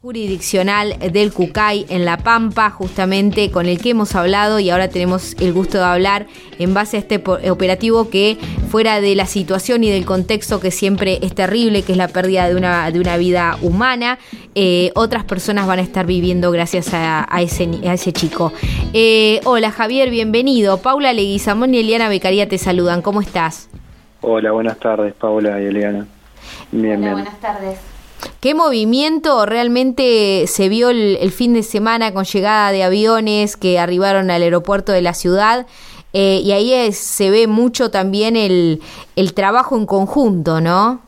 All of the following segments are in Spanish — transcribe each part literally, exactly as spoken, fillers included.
jurisdiccional del Cucay en La Pampa, justamente con el que hemos hablado y ahora tenemos el gusto de hablar en base a este operativo que, fuera de la situación y del contexto que siempre es terrible, que es la pérdida de una, de una vida humana, eh, otras personas van a estar viviendo gracias a, a, ese, a ese chico. Eh, hola Javier, bienvenido. Paula Leguizamón y Eliana Beccaria te saludan. ¿Cómo estás? Hola, buenas tardes, Paula y Eliana. Bien, Hola, bien. buenas tardes. ¿Qué movimiento realmente se vio el, el fin de semana con llegada de aviones que arribaron al aeropuerto de la ciudad? Eh, y ahí es, se ve mucho también el, el trabajo en conjunto, ¿no?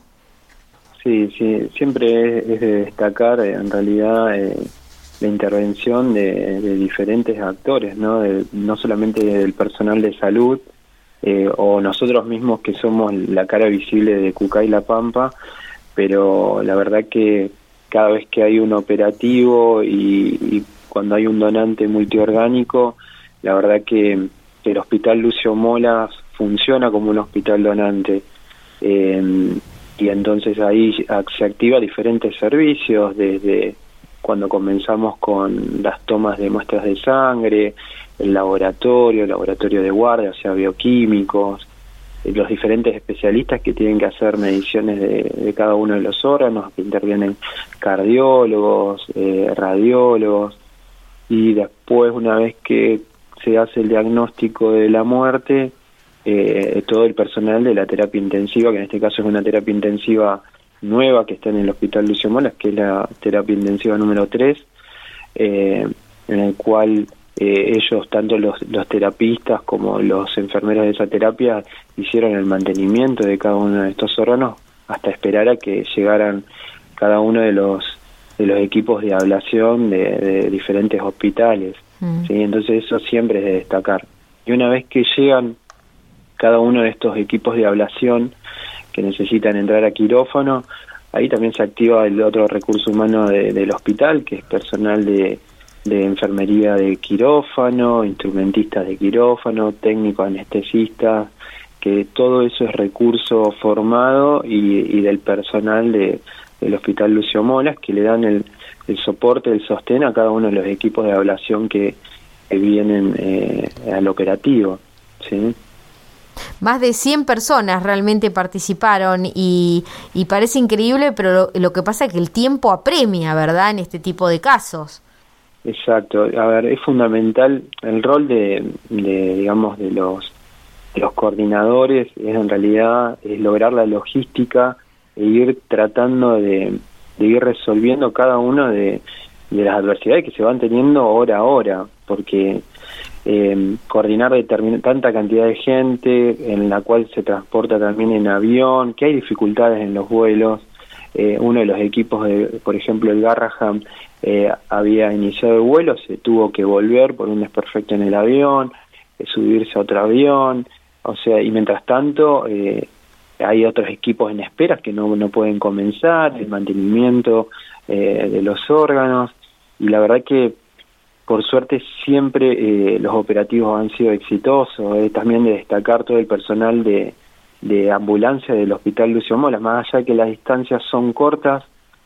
Sí, sí, siempre es, es de destacar en realidad eh, la intervención de, de diferentes actores, ¿no? De, no solamente del personal de salud eh, o nosotros mismos que somos la cara visible de Cucay La Pampa, pero la verdad que cada vez que hay un operativo y, y cuando hay un donante multiorgánico, la verdad que, que el Hospital Lucio Molas funciona como un hospital donante, eh, y entonces ahí se activa diferentes servicios, desde cuando comenzamos con las tomas de muestras de sangre, el laboratorio, el laboratorio de guardia, o sea, bioquímicos, los diferentes especialistas que tienen que hacer mediciones de, de cada uno de los órganos, que intervienen cardiólogos, eh, radiólogos, y después, una vez que se hace el diagnóstico de la muerte, eh, todo el personal de la terapia intensiva, que en este caso es una terapia intensiva nueva que está en el Hospital Lucio Molas, que es la terapia intensiva número tres, eh, en el cual Eh, ellos, tanto los, los terapistas como los enfermeros de esa terapia, hicieron el mantenimiento de cada uno de estos órganos hasta esperar a que llegaran cada uno de los de los equipos de ablación de, de diferentes hospitales. Mm. ¿Sí? Entonces eso siempre es de destacar. Y una vez que llegan cada uno de estos equipos de ablación que necesitan entrar a quirófano, ahí también se activa el otro recurso humano de, del hospital, que es personal de de enfermería de quirófano, instrumentistas de quirófano, técnicos anestesistas, que todo eso es recurso formado y, y del personal de, del Hospital Lucio Molas, que le dan el, el soporte, el sostén a cada uno de los equipos de ablación que, que vienen eh, al operativo, ¿sí? Más de cien personas realmente participaron y, y parece increíble, pero lo, lo que pasa es que el tiempo apremia, ¿verdad?, en este tipo de casos. Exacto. A ver, es fundamental el rol de, de digamos, de los de los coordinadores, es en realidad es lograr la logística e ir tratando de, de ir resolviendo cada una de, de las adversidades que se van teniendo hora a hora, porque eh, coordinar determin- tanta cantidad de gente, en la cual se transporta también en avión, que hay dificultades en los vuelos. Eh, uno de los equipos, de, por ejemplo, el Garraham, eh, había iniciado el vuelo, se tuvo que volver por un desperfecto en el avión, eh, subirse a otro avión, o sea, y mientras tanto eh, hay otros equipos en espera que no, no pueden comenzar, el mantenimiento eh, de los órganos, y la verdad que por suerte siempre eh, los operativos han sido exitosos. Eh, también de destacar todo el personal de de ambulancia del Hospital Lucio Molas, más allá de que las distancias son cortas,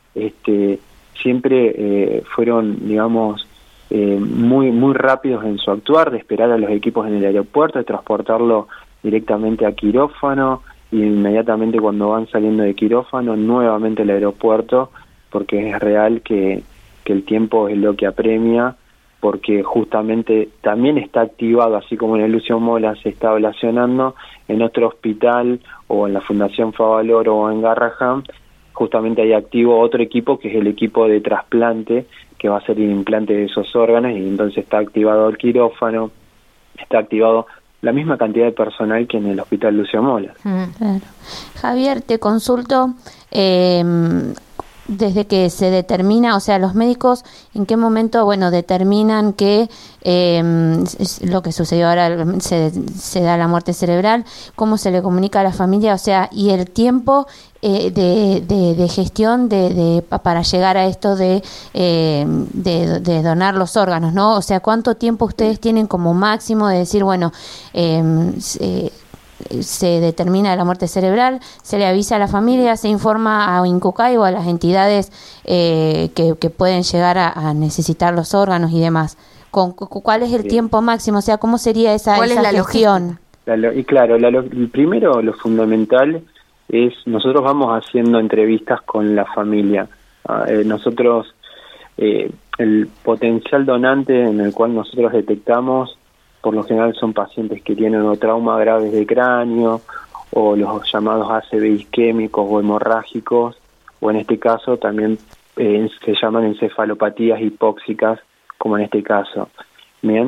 este siempre eh, fueron, digamos, eh, muy muy rápidos en su actuar, de esperar a los equipos en el aeropuerto, de transportarlo directamente a quirófano, y inmediatamente cuando van saliendo de quirófano, nuevamente al aeropuerto, porque es real que, que el tiempo es lo que apremia, porque justamente también está activado, así como en el Lucio Molas se está ablacionando, en otro hospital o en la Fundación Favaloro o en Garraham, justamente hay activo otro equipo que es el equipo de trasplante, que va a hacer el implante de esos órganos, y entonces está activado el quirófano, está activado la misma cantidad de personal que en el Hospital Lucio Molas. Mm, claro. Javier, te consulto, eh, desde que se determina, o sea, los médicos, ¿en qué momento, bueno, determinan que eh, lo que sucedió ahora se, se da la muerte cerebral? ¿Cómo se le comunica a la familia? O sea, y el tiempo eh, de, de, de gestión de, de para llegar a esto de, eh, de, de donar los órganos, ¿no? O sea, ¿cuánto tiempo ustedes tienen como máximo de decir, bueno, eh, eh, se determina la muerte cerebral, se le avisa a la familia, se informa a INCUCAI o a las entidades eh, que, que pueden llegar a, a necesitar los órganos y demás. ¿Con, ¿Cuál es el sí. tiempo máximo? O sea, ¿cómo sería esa, ¿Cuál esa es la gestión? La, y claro, la, lo, primero lo fundamental es, nosotros vamos haciendo entrevistas con la familia. Eh, nosotros, eh, el potencial donante en el cual nosotros detectamos, por lo general son pacientes que tienen o traumas graves de cráneo, o los llamados A C V isquémicos o hemorrágicos, o en este caso también eh, se llaman encefalopatías hipóxicas, como en este caso. Bien,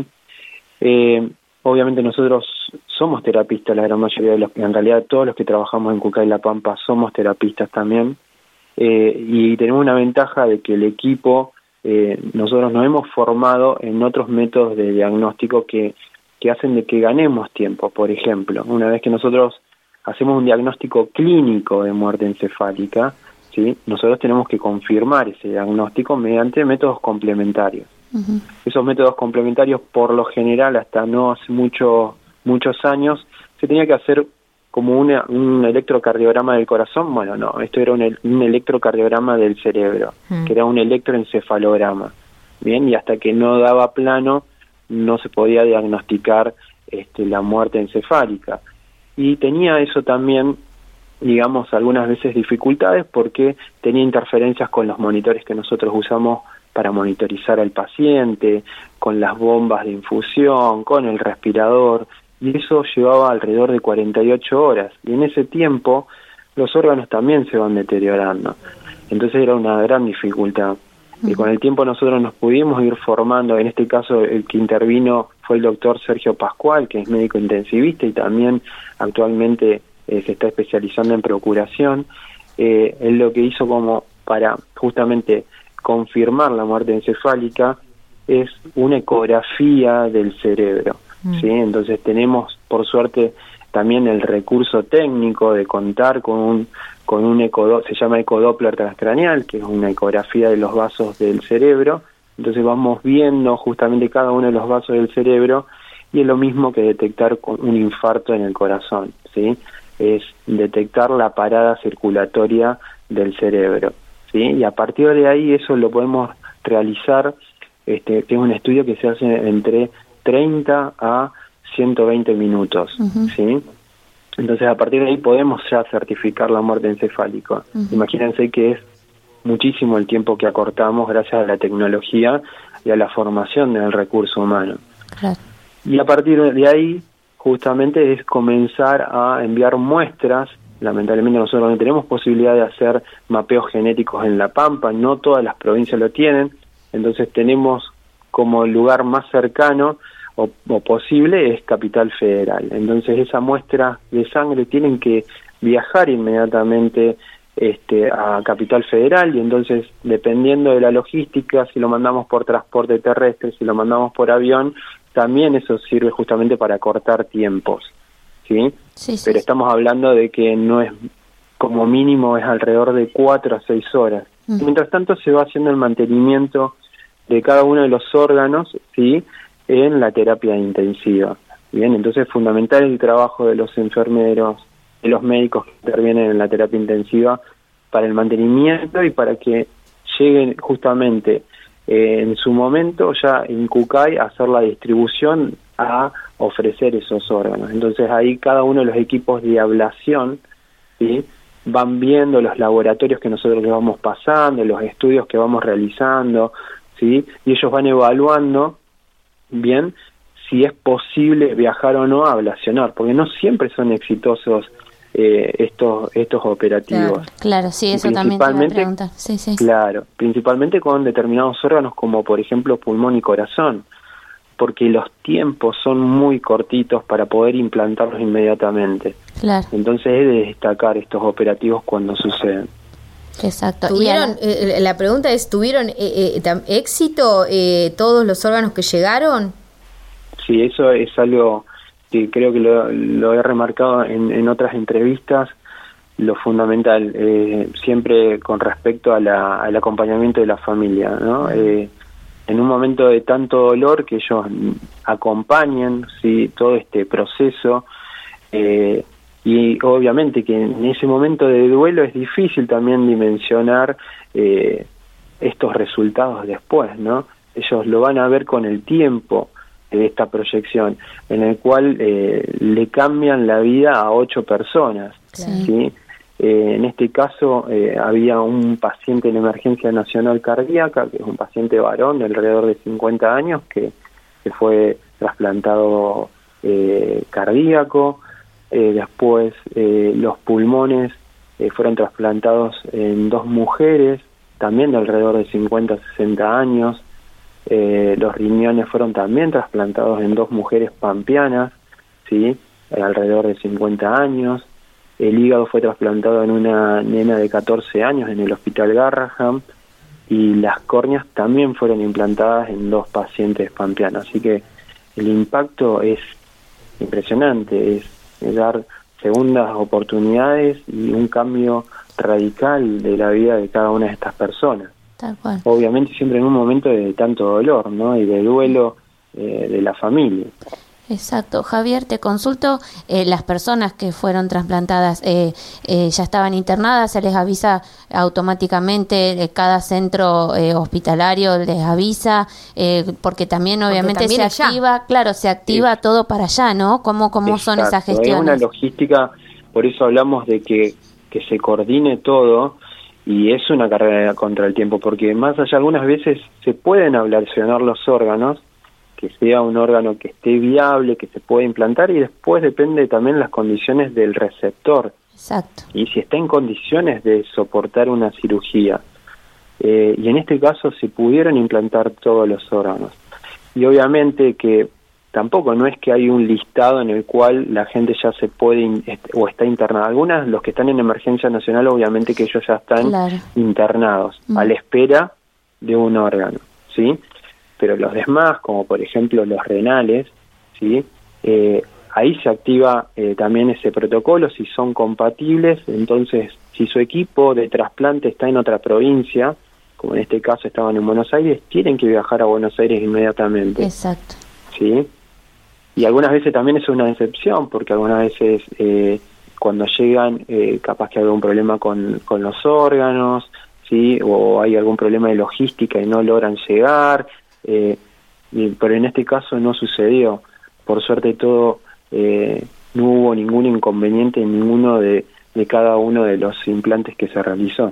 eh, obviamente nosotros somos terapistas, la gran mayoría de los, en realidad todos los que trabajamos en CUCAI La Pampa somos terapistas también, eh, y tenemos una ventaja de que el equipo, eh, nosotros nos hemos formado en otros métodos de diagnóstico que, que hacen de que ganemos tiempo. Por ejemplo, una vez que nosotros hacemos un diagnóstico clínico de muerte encefálica, ¿sí?, nosotros tenemos que confirmar ese diagnóstico mediante métodos complementarios. Uh-huh. Esos métodos complementarios, por lo general, hasta no hace mucho, muchos años, se tenía que hacer como una, un electrocardiograma del corazón. Bueno, no, esto era un, un electrocardiograma del cerebro, uh-huh. que era un electroencefalograma. Bien, y hasta que no daba plano, no se podía diagnosticar este, la muerte encefálica. Y tenía eso también, digamos, algunas veces dificultades porque tenía interferencias con los monitores que nosotros usamos para monitorizar al paciente, con las bombas de infusión, con el respirador, y eso llevaba alrededor de cuarenta y ocho horas, y en ese tiempo los órganos también se van deteriorando, entonces era una gran dificultad. Uh-huh. Y con el tiempo nosotros nos pudimos ir formando, en este caso el que intervino fue el doctor Sergio Pascual, que es médico intensivista y también actualmente eh, se está especializando en procuración. Eh, él lo que hizo como para justamente confirmar la muerte encefálica es una ecografía del cerebro, mm. ¿sí? Entonces tenemos, por suerte, también el recurso técnico de contar con un con un eco, se llama ecodoppler transcraneal, que es una ecografía de los vasos del cerebro. Entonces vamos viendo justamente cada uno de los vasos del cerebro, y es lo mismo que detectar un infarto en el corazón, ¿sí? Es detectar la parada circulatoria del cerebro, ¿sí? Y a partir de ahí eso lo podemos realizar, este, que es un estudio que se hace entre treinta a ciento veinte minutos, uh-huh. ¿sí? Entonces a partir de ahí podemos ya certificar la muerte encefálica. Uh-huh. Imagínense que es muchísimo el tiempo que acortamos gracias a la tecnología y a la formación del recurso humano. Claro. Y a partir de ahí justamente es comenzar a enviar muestras. Lamentablemente nosotros no tenemos posibilidad de hacer mapeos genéticos en La Pampa, no todas las provincias lo tienen, entonces tenemos como el lugar más cercano o, o posible es Capital Federal. Entonces esa muestra de sangre tienen que viajar inmediatamente este, a Capital Federal, y entonces dependiendo de la logística, si lo mandamos por transporte terrestre, si lo mandamos por avión, también eso sirve justamente para cortar tiempos. ¿Sí? Sí, sí, pero estamos hablando de que no es, como mínimo es alrededor de cuatro a seis horas. Uh-huh. Mientras tanto se va haciendo el mantenimiento de cada uno de los órganos, ¿sí?, en la terapia intensiva. Bien, entonces es fundamental el trabajo de los enfermeros, de los médicos que intervienen en la terapia intensiva para el mantenimiento y para que lleguen justamente eh, en su momento ya en CUCAI a hacer la distribución a ofrecer esos órganos. Entonces ahí cada uno de los equipos de ablación, ¿sí?, van viendo los laboratorios que nosotros les vamos pasando, los estudios que vamos realizando, ¿sí?, y ellos van evaluando bien si es posible viajar o no a ablacionar, porque no siempre son exitosos eh, estos estos operativos. Claro, claro, sí, eso también te iba a preguntar. Sí, sí. Claro, principalmente con determinados órganos como por ejemplo pulmón y corazón, porque los tiempos son muy cortitos para poder implantarlos inmediatamente. Claro. Entonces es de destacar estos operativos cuando suceden. Exacto. ¿Tuvieron, eh, la pregunta es, ¿tuvieron eh, eh, éxito eh, todos los órganos que llegaron? Sí, eso es algo que creo que lo, lo he remarcado en, en otras entrevistas, lo fundamental, eh, siempre con respecto a la, al acompañamiento de la familia, ¿no? Eh, en un momento de tanto dolor, que ellos acompañen, ¿sí?, todo este proceso, Eh, y obviamente que en ese momento de duelo es difícil también dimensionar eh, estos resultados después, ¿no? Ellos lo van a ver con el tiempo de esta proyección, en el cual eh, le cambian la vida a ocho personas, Sí. ¿sí? Eh, en este caso eh, había un paciente en emergencia nacional cardíaca, que es un paciente varón de alrededor de cincuenta años, que, que fue trasplantado eh, cardíaco. Eh, después eh, los pulmones eh, fueron trasplantados en dos mujeres, también de alrededor de cincuenta a sesenta años. Eh, los riñones fueron también trasplantados en dos mujeres pampeanas, ¿sí? Eh, alrededor de cincuenta años. El hígado fue trasplantado en una nena de catorce años en el Hospital Garraham, y las córneas también fueron implantadas en dos pacientes pampeanos. Así que el impacto es impresionante, es, es dar segundas oportunidades y un cambio radical de la vida de cada una de estas personas. Tal cual. Obviamente siempre en un momento de tanto dolor, ¿no? Y de duelo eh, de la familia. Exacto. Javier, te consulto, eh, las personas que fueron trasplantadas eh, eh, ya estaban internadas, se les avisa automáticamente, eh, cada centro eh, hospitalario les avisa, eh, porque también obviamente porque también se allá. activa, claro, se activa Sí. todo para allá, ¿no? ¿Cómo, cómo son esas Exacto, gestiones? Es una logística, por eso hablamos de que, que se coordine todo, y es una carrera contra el tiempo, porque más allá algunas veces se pueden ablacionar los órganos, que sea un órgano que esté viable, que se pueda implantar, y después depende también las condiciones del receptor, Exacto. y si está en condiciones de soportar una cirugía. Eh, y en este caso se pudieron implantar todos los órganos. Y obviamente que tampoco no es que hay un listado en el cual la gente ya se puede in- est- o está internada. Algunas, los que están en emergencia nacional, obviamente que ellos ya están Claro. internados, Mm. a la espera de un órgano, ¿sí? Pero los demás, como por ejemplo los renales, ¿sí? Eh, ahí se activa eh, también ese protocolo, si son compatibles. Entonces, si su equipo de trasplante está en otra provincia, como en este caso estaban en Buenos Aires, tienen que viajar a Buenos Aires inmediatamente, Exacto. ¿sí? Y algunas veces también es una excepción, porque algunas veces eh, cuando llegan, eh, capaz que hay algún problema con, con los órganos, ¿sí? O hay algún problema de logística y no logran llegar, eh, y, pero en este caso no sucedió. Por suerte todo, eh, no hubo ningún inconveniente en ninguno de, de cada uno de los implantes que se realizó.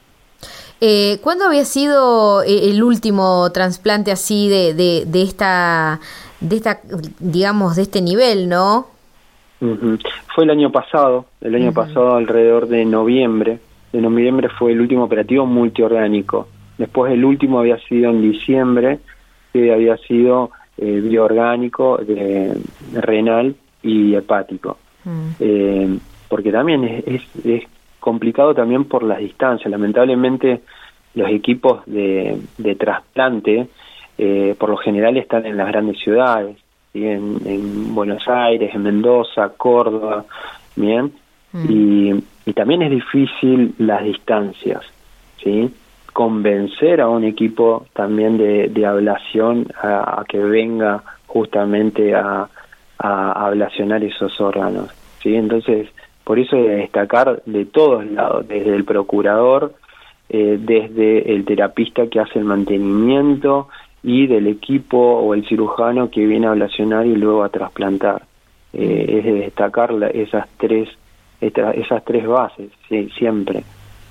Eh, ¿Cuándo había sido eh, el último trasplante así de, de, de esta, de esta, digamos, de este nivel, no? Uh-huh. Fue el año pasado, el año uh-huh. pasado alrededor de noviembre. De noviembre fue el último operativo multiorgánico. Después el último había sido en diciembre, que había sido eh, bioorgánico, de, de renal y hepático. Uh-huh. Eh, porque también es, es, es complicado también por las distancias. Lamentablemente los equipos de, de trasplante eh, por lo general están en las grandes ciudades, ¿sí? en, en Buenos Aires, en Mendoza, Córdoba, bien, mm. y, y también es difícil las distancias, ¿sí? Convencer a un equipo también de, de ablación a, a que venga justamente a, a ablacionar esos órganos, ¿sí? Entonces, por eso hay que destacar de todos lados, desde el procurador, eh, desde el terapista que hace el mantenimiento y del equipo o el cirujano que viene a ablacionar y luego a trasplantar. Eh, es de destacar la, esas tres esta, esas tres bases, sí, siempre.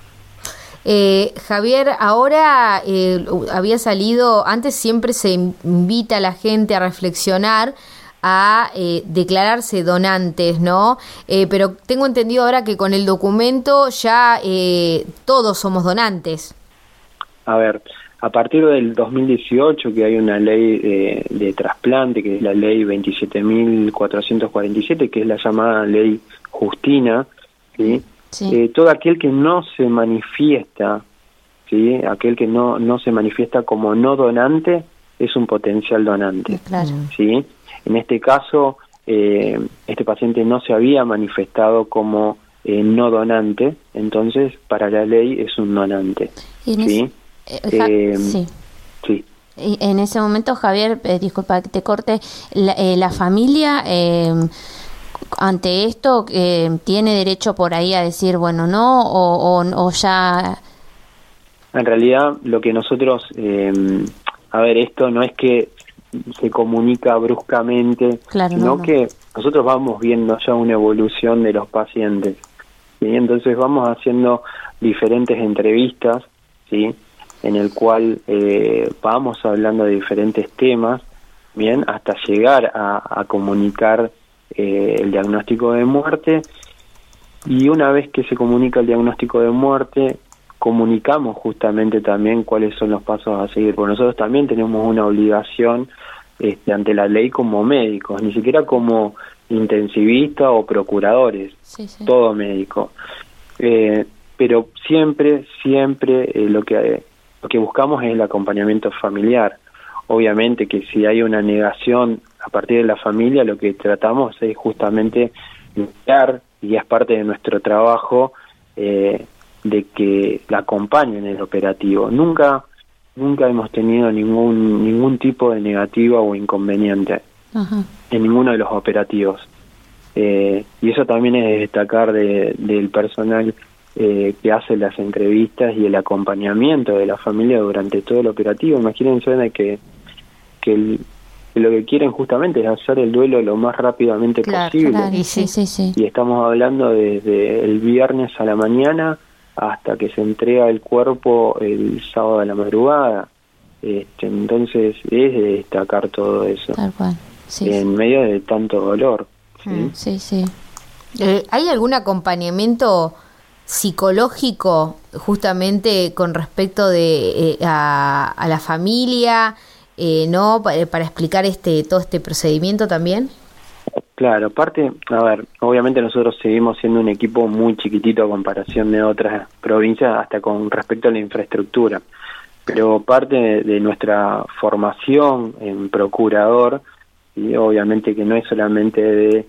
Eh, Javier, ahora eh, había salido, antes siempre se invita a la gente a reflexionar, a eh, declararse donantes, ¿no? Eh, pero tengo entendido ahora que con el documento ya eh, todos somos donantes. A ver, a partir del dos mil dieciocho que hay una ley de, de trasplante, que es la ley veintisiete mil cuatrocientos cuarenta y siete, que es la llamada ley Justina, ¿sí? Sí. Eh, todo aquel que no se manifiesta, ¿sí? Aquel que no, no se manifiesta como no donante, es un potencial donante, claro. ¿sí? En este caso, eh, este paciente no se había manifestado como eh, no donante, entonces para la ley es un donante. ¿Sí? ¿Sí? Eh, ja- eh, sí. sí. Y en ese momento, Javier, eh, disculpa que te corte, la, eh, la familia, eh, ante esto, eh, ¿tiene derecho por ahí a decir, bueno, no, o, o, o ya...? En realidad, lo que nosotros, eh, a ver, esto no es que se comunica bruscamente, claro, sino no, no. que nosotros vamos viendo ya una evolución de los pacientes, ¿sí? Entonces vamos haciendo diferentes entrevistas, ¿sí? En el cual eh, vamos hablando de diferentes temas, bien, hasta llegar a, a comunicar eh, el diagnóstico de muerte. Y una vez que se comunica el diagnóstico de muerte, comunicamos justamente también cuáles son los pasos a seguir, porque nosotros también tenemos una obligación este, ante la ley como médicos, ni siquiera como intensivistas o procuradores, sí, sí. todo médico. Eh, pero siempre, siempre eh, lo que lo que buscamos es el acompañamiento familiar. Obviamente que si hay una negación a partir de la familia, lo que tratamos es justamente dar, y es parte de nuestro trabajo, eh, de que la acompañen en el operativo. Nunca nunca hemos tenido ningún ningún tipo de negativa o inconveniente Ajá. en ninguno de los operativos. Eh, y eso también es de destacar de, del personal eh, que hace las entrevistas y el acompañamiento de la familia durante todo el operativo. Imagínense de que, que, el, que lo que quieren justamente es hacer el duelo lo más rápidamente claro, posible. Claro, sí, sí, sí. Y estamos hablando desde el viernes a la mañana hasta que se entrega el cuerpo el sábado a la madrugada. Este, entonces es de destacar todo eso. Tal cual. Sí, en sí. medio de tanto dolor. ¿sí? Sí, sí. Eh, ¿Hay algún acompañamiento psicológico justamente con respecto de eh, a, a la familia, eh, no para, para explicar este todo este procedimiento también? Claro, aparte, a ver, obviamente nosotros seguimos siendo un equipo muy chiquitito a comparación de otras provincias, hasta con respecto a la infraestructura, pero parte de, de nuestra formación en procurador, y obviamente que no es solamente de,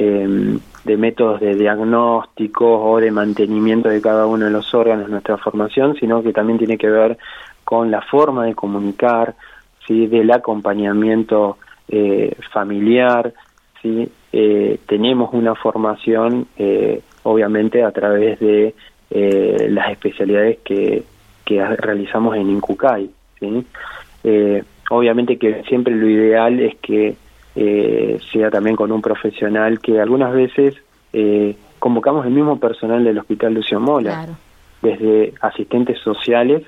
eh, de métodos de diagnóstico o de mantenimiento de cada uno de los órganos de nuestra formación, sino que también tiene que ver con la forma de comunicar, ¿sí? Del acompañamiento eh, familiar, ¿sí? Eh, tenemos una formación eh, obviamente a través de eh, las especialidades que, que realizamos en INCUCAI, ¿sí? Eh, obviamente que siempre lo ideal es que eh, sea también con un profesional, que algunas veces eh, convocamos el mismo personal del Hospital Lucio Mola, claro. Desde asistentes sociales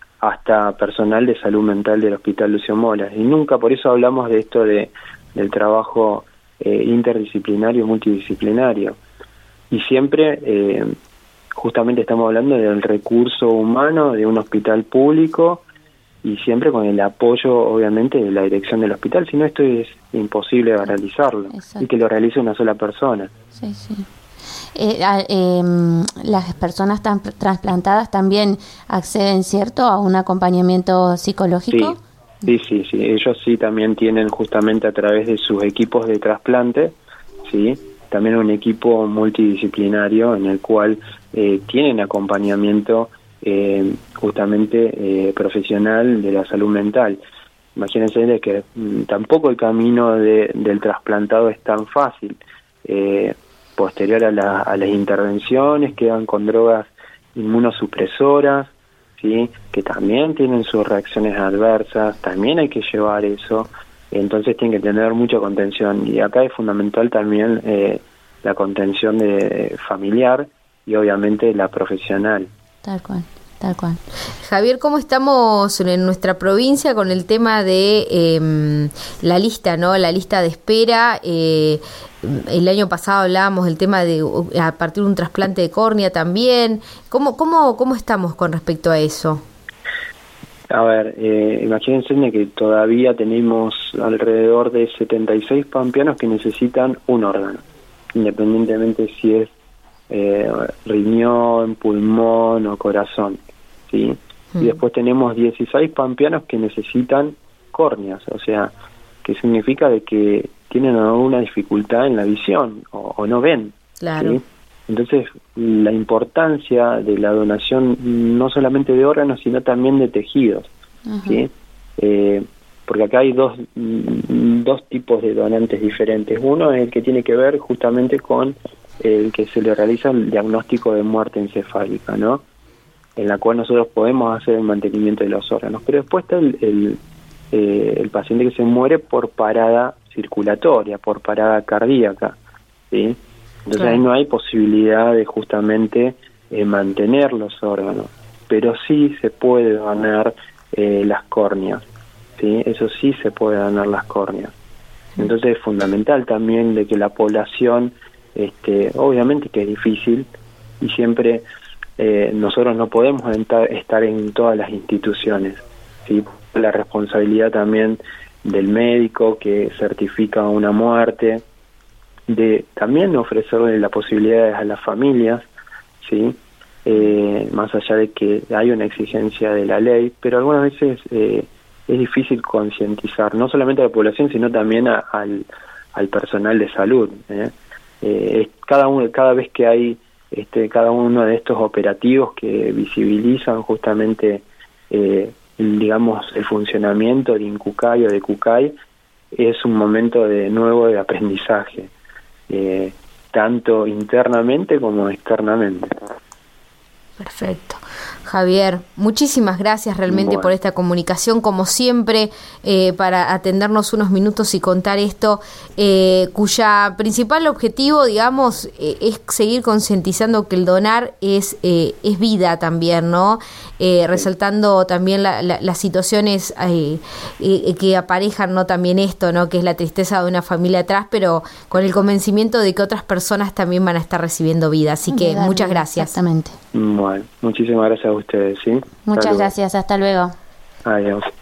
hasta personal de salud mental del Hospital Lucio Mola, y nunca, por eso hablamos de esto de del trabajo Eh, interdisciplinario, multidisciplinario, y siempre eh, justamente estamos hablando del recurso humano de un hospital público y siempre con el apoyo obviamente de la dirección del hospital, si no esto es imposible de realizarlo. Exacto. Y que lo realice una sola persona. Sí, sí. Eh, eh, las personas tan trasplantadas también acceden, ¿cierto?, a un acompañamiento psicológico. Sí. Sí, sí, sí, ellos sí también tienen justamente a través de sus equipos de trasplante, sí, también un equipo multidisciplinario en el cual eh, tienen acompañamiento eh, justamente eh, profesional de la salud mental. Imagínense de que mm, tampoco el camino de, del trasplantado es tan fácil. Eh, posterior a, la, a las intervenciones quedan con drogas inmunosupresoras, ¿sí? Que también tienen sus reacciones adversas, también hay que llevar eso, entonces tienen que tener mucha contención, y acá es fundamental también eh, la contención de familiar y obviamente la profesional. Tal cual, tal cual. Javier, ¿cómo estamos en nuestra provincia con el tema de eh, la lista, ¿no? La lista de espera. Eh, el año pasado hablábamos del tema de a partir de un trasplante de córnea también. ¿Cómo, cómo, cómo estamos con respecto a eso? A ver, eh, imagínense que todavía tenemos alrededor de setenta y seis pampeanos que necesitan un órgano, independientemente si es eh, riñón, pulmón o corazón, ¿sí? Mm. Y después tenemos dieciséis pampeanos que necesitan córneas, o sea, que significa de que tienen alguna dificultad en la visión o, o no ven. Claro. ¿sí? Entonces, la importancia de la donación no solamente de órganos, sino también de tejidos, uh-huh. ¿sí? Eh, porque acá hay dos, dos tipos de donantes diferentes. Uno es el que tiene que ver justamente con el que se le realiza el diagnóstico de muerte encefálica, ¿no? En la cual nosotros podemos hacer el mantenimiento de los órganos. Pero después está el, el, eh, el paciente que se muere por parada circulatoria, por parada cardíaca, ¿sí? Entonces claro, ahí no hay posibilidad de justamente eh, mantener los órganos, pero sí se puede donar eh, las córneas, ¿sí? Eso sí se puede donar las córneas. Entonces es fundamental también de que la población, este, obviamente que es difícil y siempre eh, nosotros no podemos entrar, estar en todas las instituciones, ¿sí? La responsabilidad también del médico que certifica una muerte, de también ofrecerle las posibilidades a las familias, ¿sí? Eh, más allá de que hay una exigencia de la ley, pero algunas veces eh, es difícil concientizar, no solamente a la población, sino también a, al, al personal de salud, ¿eh? Eh, cada uno, cada vez que hay este, cada uno de estos operativos que visibilizan justamente eh, digamos el funcionamiento de INCUCAI o de CUCAI, es un momento de nuevo de aprendizaje, eh, tanto internamente como externamente. Perfecto. Javier, muchísimas gracias realmente bueno. por esta comunicación, como siempre, eh, para atendernos unos minutos y contar esto, eh, cuya principal objetivo, digamos, eh, es seguir concientizando que el donar es eh, es vida también, ¿no? Eh, resaltando también la, la, las situaciones eh, eh, que aparejan, ¿no? También esto, ¿no? Que es la tristeza de una familia atrás, pero con el convencimiento de que otras personas también van a estar recibiendo vida. Así que vida, muchas gracias. Exactamente. Bueno, muchísimas gracias a ustedes, ¿sí? Muchas gracias, hasta luego. Adiós.